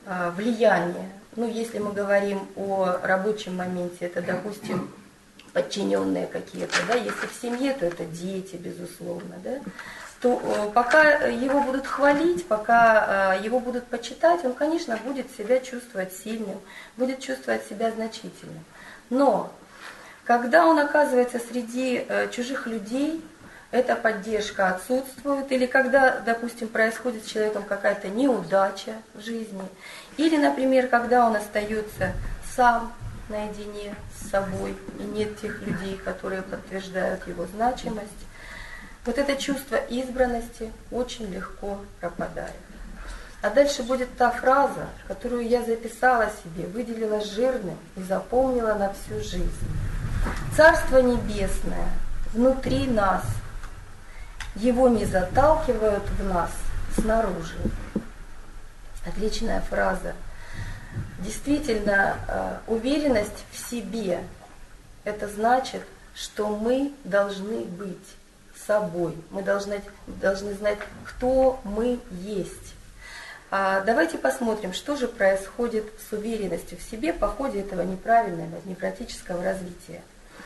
влияние. Ну, если мы говорим о рабочем моменте, это, допустим, подчиненные какие-то, да, если в семье, то это дети, безусловно, да, то пока его будут хвалить, пока его будут почитать, он, конечно, будет себя чувствовать сильным, будет чувствовать себя значительным. Но когда он оказывается среди чужих людей, эта поддержка отсутствует, или когда, допустим, происходит с человеком какая-то неудача в жизни, или, например, когда он остается сам наедине с собой, и нет тех людей, которые подтверждают его значимость, вот это чувство избранности очень легко пропадает. А дальше будет та фраза, которую я записала себе, выделила жирным и запомнила на всю жизнь. Царство небесное внутри нас, его не заталкивают в нас снаружи. Отличная фраза. Действительно, уверенность в себе – это значит, что мы должны быть собой, мы должны знать, кто мы есть. Давайте посмотрим, что же происходит с уверенностью в себе по ходе этого неправильного, невротического развития.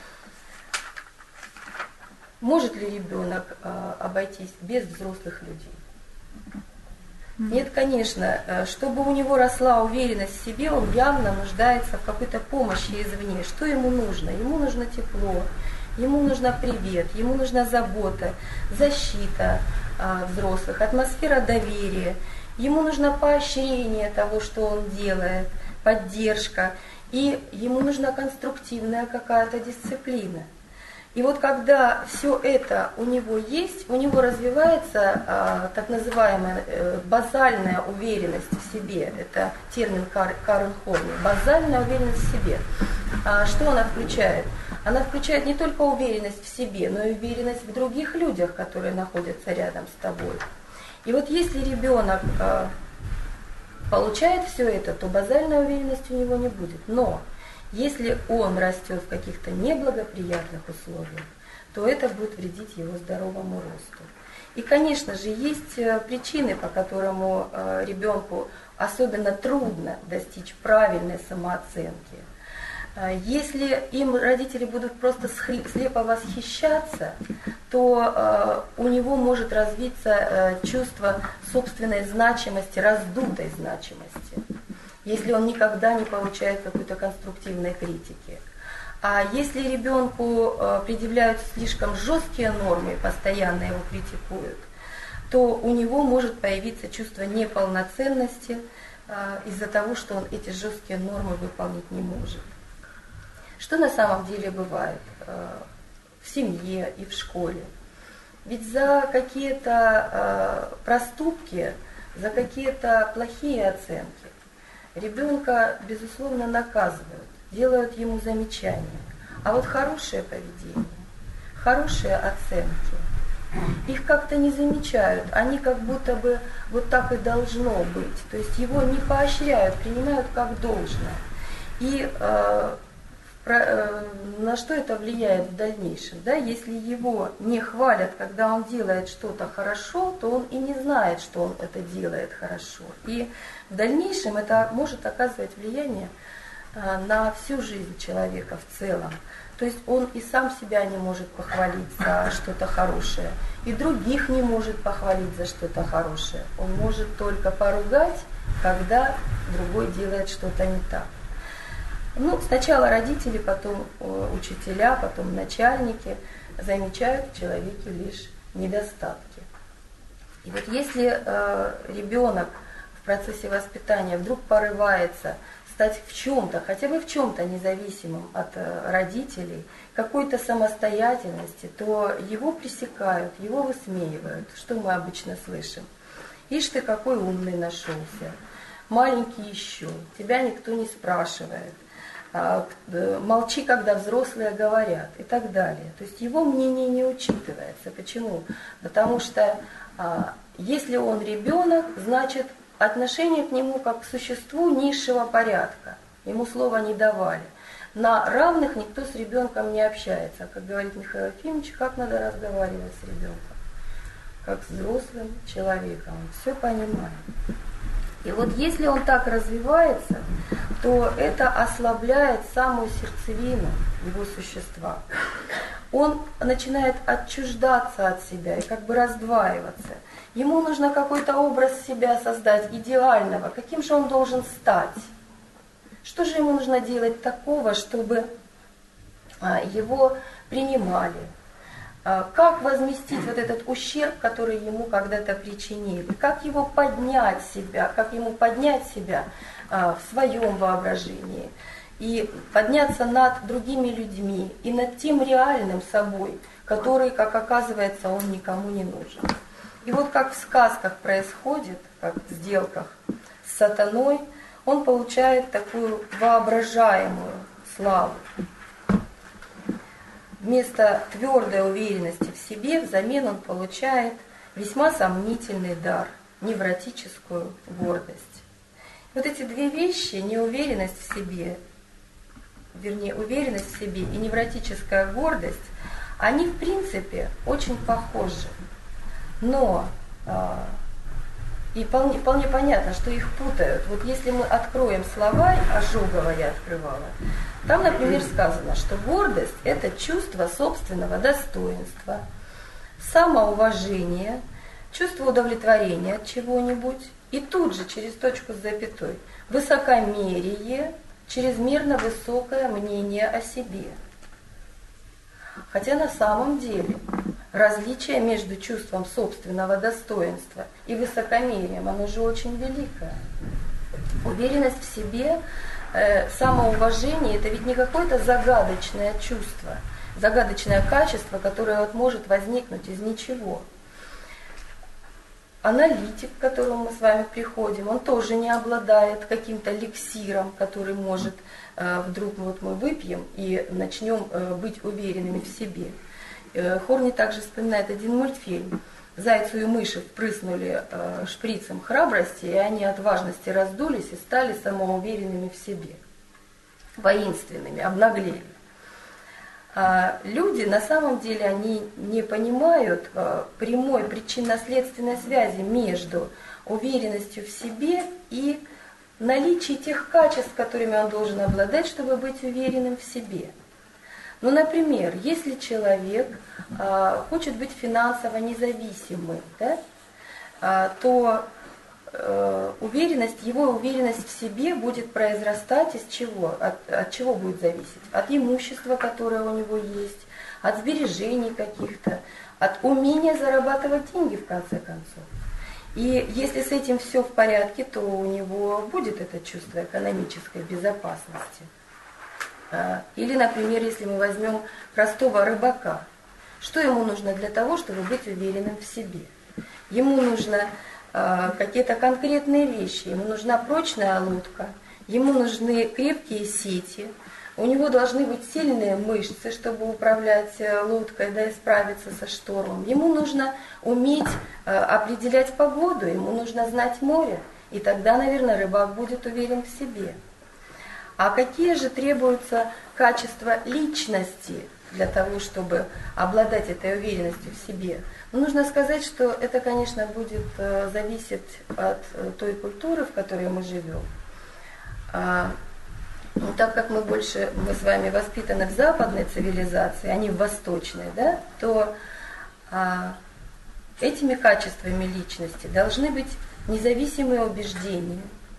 Может ли ребенок обойтись без взрослых людей? Нет, конечно. Чтобы у него росла уверенность в себе, он явно нуждается в какой-то помощи извне. Что ему нужно? Ему нужно тепло, ему нужна привет, ему нужна забота, защита взрослых, атмосфера доверия. Ему нужно поощрение того, что он делает, поддержка. И ему нужна конструктивная какая-то дисциплина. И вот когда все это у него есть, у него развивается так называемая базальная уверенность в себе. Это термин Карен Хорни. Базальная уверенность в себе. Что она включает? Она включает не только уверенность в себе, но и уверенность в других людях, которые находятся рядом с тобой. И вот если ребенок получает все это, то базальной уверенности у него не будет. Но если он растет в каких-то неблагоприятных условиях, то это будет вредить его здоровому росту. И, конечно же, есть причины, по которым ребенку особенно трудно достичь правильной самооценки. Если им родители будут просто слепо восхищаться, то у него может развиться чувство собственной значимости, раздутой значимости, если он никогда не получает какой-то конструктивной критики. А если ребенку предъявляют слишком жесткие нормы и постоянно его критикуют, то у него может появиться чувство неполноценности из-за того, что он эти жесткие нормы выполнить не может. Что на самом деле бывает в семье и в школе? Ведь за какие-то проступки, за какие-то плохие оценки ребенка, безусловно, наказывают, делают ему замечания. А вот хорошее поведение, хорошие оценки, их как-то не замечают, они как будто бы вот так и должно быть. То есть его не поощряют, принимают как должное. И на что это влияет в дальнейшем? Да? Если его не хвалят, когда он делает что-то хорошо, то он и не знает, что он это делает хорошо. И в дальнейшем это может оказывать влияние на всю жизнь человека в целом. То есть он и сам себя не может похвалить за что-то хорошее, и других не может похвалить за что-то хорошее. Он может только поругать, когда другой делает что-то не так. Ну, сначала родители, потом учителя, потом начальники замечают в человеке лишь недостатки. И вот если ребенок в процессе воспитания вдруг порывается стать в чем-то, хотя бы в чем-то независимым от родителей, какой-то самостоятельности, то его пресекают, его высмеивают. Что мы обычно слышим? Ишь ты, какой умный нашелся, маленький еще, тебя никто не спрашивает. Молчи, когда взрослые говорят и так далее. То есть его мнение не учитывается. Почему? Потому что если он ребенок, значит отношение к нему как к существу низшего порядка. Ему слова не давали. На равных никто с ребенком не общается. Как говорит Михаил Ефимович, как надо разговаривать с ребенком? Как с взрослым человеком. Он все понимает. И вот если он так развивается, то это ослабляет самую сердцевину его существа. Он начинает отчуждаться от себя и как бы раздваиваться. Ему нужно какой-то образ себя создать, идеального. Каким же он должен стать? Что же ему нужно делать такого, чтобы его принимали? Как возместить вот этот ущерб, который ему когда-то причинили? Как его поднять себя, как ему поднять себя в своем воображении и подняться над другими людьми и над тем реальным собой, который, как оказывается, он никому не нужен. И вот как в сказках происходит, как в сделках с сатаной, он получает такую воображаемую славу. Вместо твердой уверенности в себе взамен он получает весьма сомнительный дар – невротическую гордость. Вот эти две вещи, неуверенность в себе, вернее, уверенность в себе и невротическая гордость, они в принципе очень похожи. Но и вполне понятно, что их путают. Вот если мы откроем словарь, Ожогова я открывала, там, например, сказано, что гордость – это чувство собственного достоинства, самоуважение, чувство удовлетворения от чего-нибудь, и тут же, через точку с запятой, высокомерие, чрезмерно высокое мнение о себе. Хотя на самом деле различие между чувством собственного достоинства и высокомерием, оно же очень великое. Уверенность в себе, самоуважение – это ведь не какое-то загадочное чувство, загадочное качество, которое вот может возникнуть из ничего. Аналитик, к которому мы с вами приходим, он тоже не обладает каким-то эликсиром, который может вдруг вот мы выпьем и начнем быть уверенными в себе. Хорни также вспоминает один мультфильм. Зайцу и мыши впрыснули шприцем храбрости, и они от важности раздулись и стали самоуверенными в себе, воинственными, обнаглели. Люди на самом деле они не понимают прямой причинно-следственной связи между уверенностью в себе и наличием тех качеств, которыми он должен обладать, чтобы быть уверенным в себе. Ну, например, если человек хочет быть финансово независимым, да, то его уверенность в себе будет произрастать из чего? От чего будет зависеть? От имущества, которое у него есть, от сбережений каких-то, от умения зарабатывать деньги, в конце концов. И если с этим все в порядке, то у него будет это чувство экономической безопасности. Или, например, если мы возьмем простого рыбака, что ему нужно для того, чтобы быть уверенным в себе? Ему нужно какие-то конкретные вещи, ему нужна прочная лодка, ему нужны крепкие сети, у него должны быть сильные мышцы, чтобы управлять лодкой, да, и справиться со штормом. Ему нужно уметь определять погоду, ему нужно знать море, и тогда, наверное, рыбак будет уверен в себе. А какие же требуются качества личности для того, чтобы обладать этой уверенностью в себе? Но нужно сказать, что это, конечно, будет зависеть от той культуры, в которой мы живем. Но так как мы с вами воспитаны в западной цивилизации, а не в восточной, да, то этими качествами личности должны быть независимые убеждения,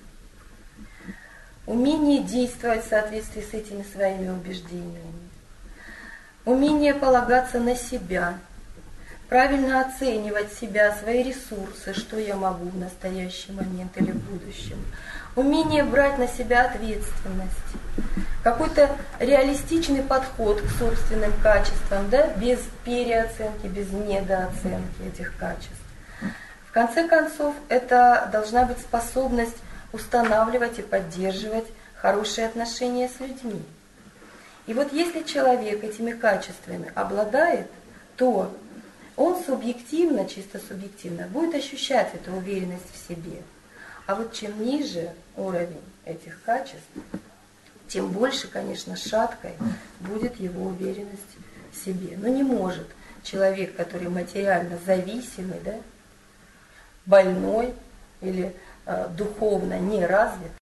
умение действовать в соответствии с этими своими убеждениями, умение полагаться на себя, правильно оценивать себя, свои ресурсы, что я могу в настоящий момент или в будущем, умение брать на себя ответственность, какой-то реалистичный подход к собственным качествам, да, без переоценки, без недооценки этих качеств. В конце концов, это должна быть способность устанавливать и поддерживать хорошие отношения с людьми. И вот если человек этими качествами обладает, то он субъективно, чисто субъективно, будет ощущать эту уверенность в себе. А вот чем ниже уровень этих качеств, тем больше, конечно, шаткой будет его уверенность в себе. Но не может человек, который материально зависимый, да, больной или духовно не развит,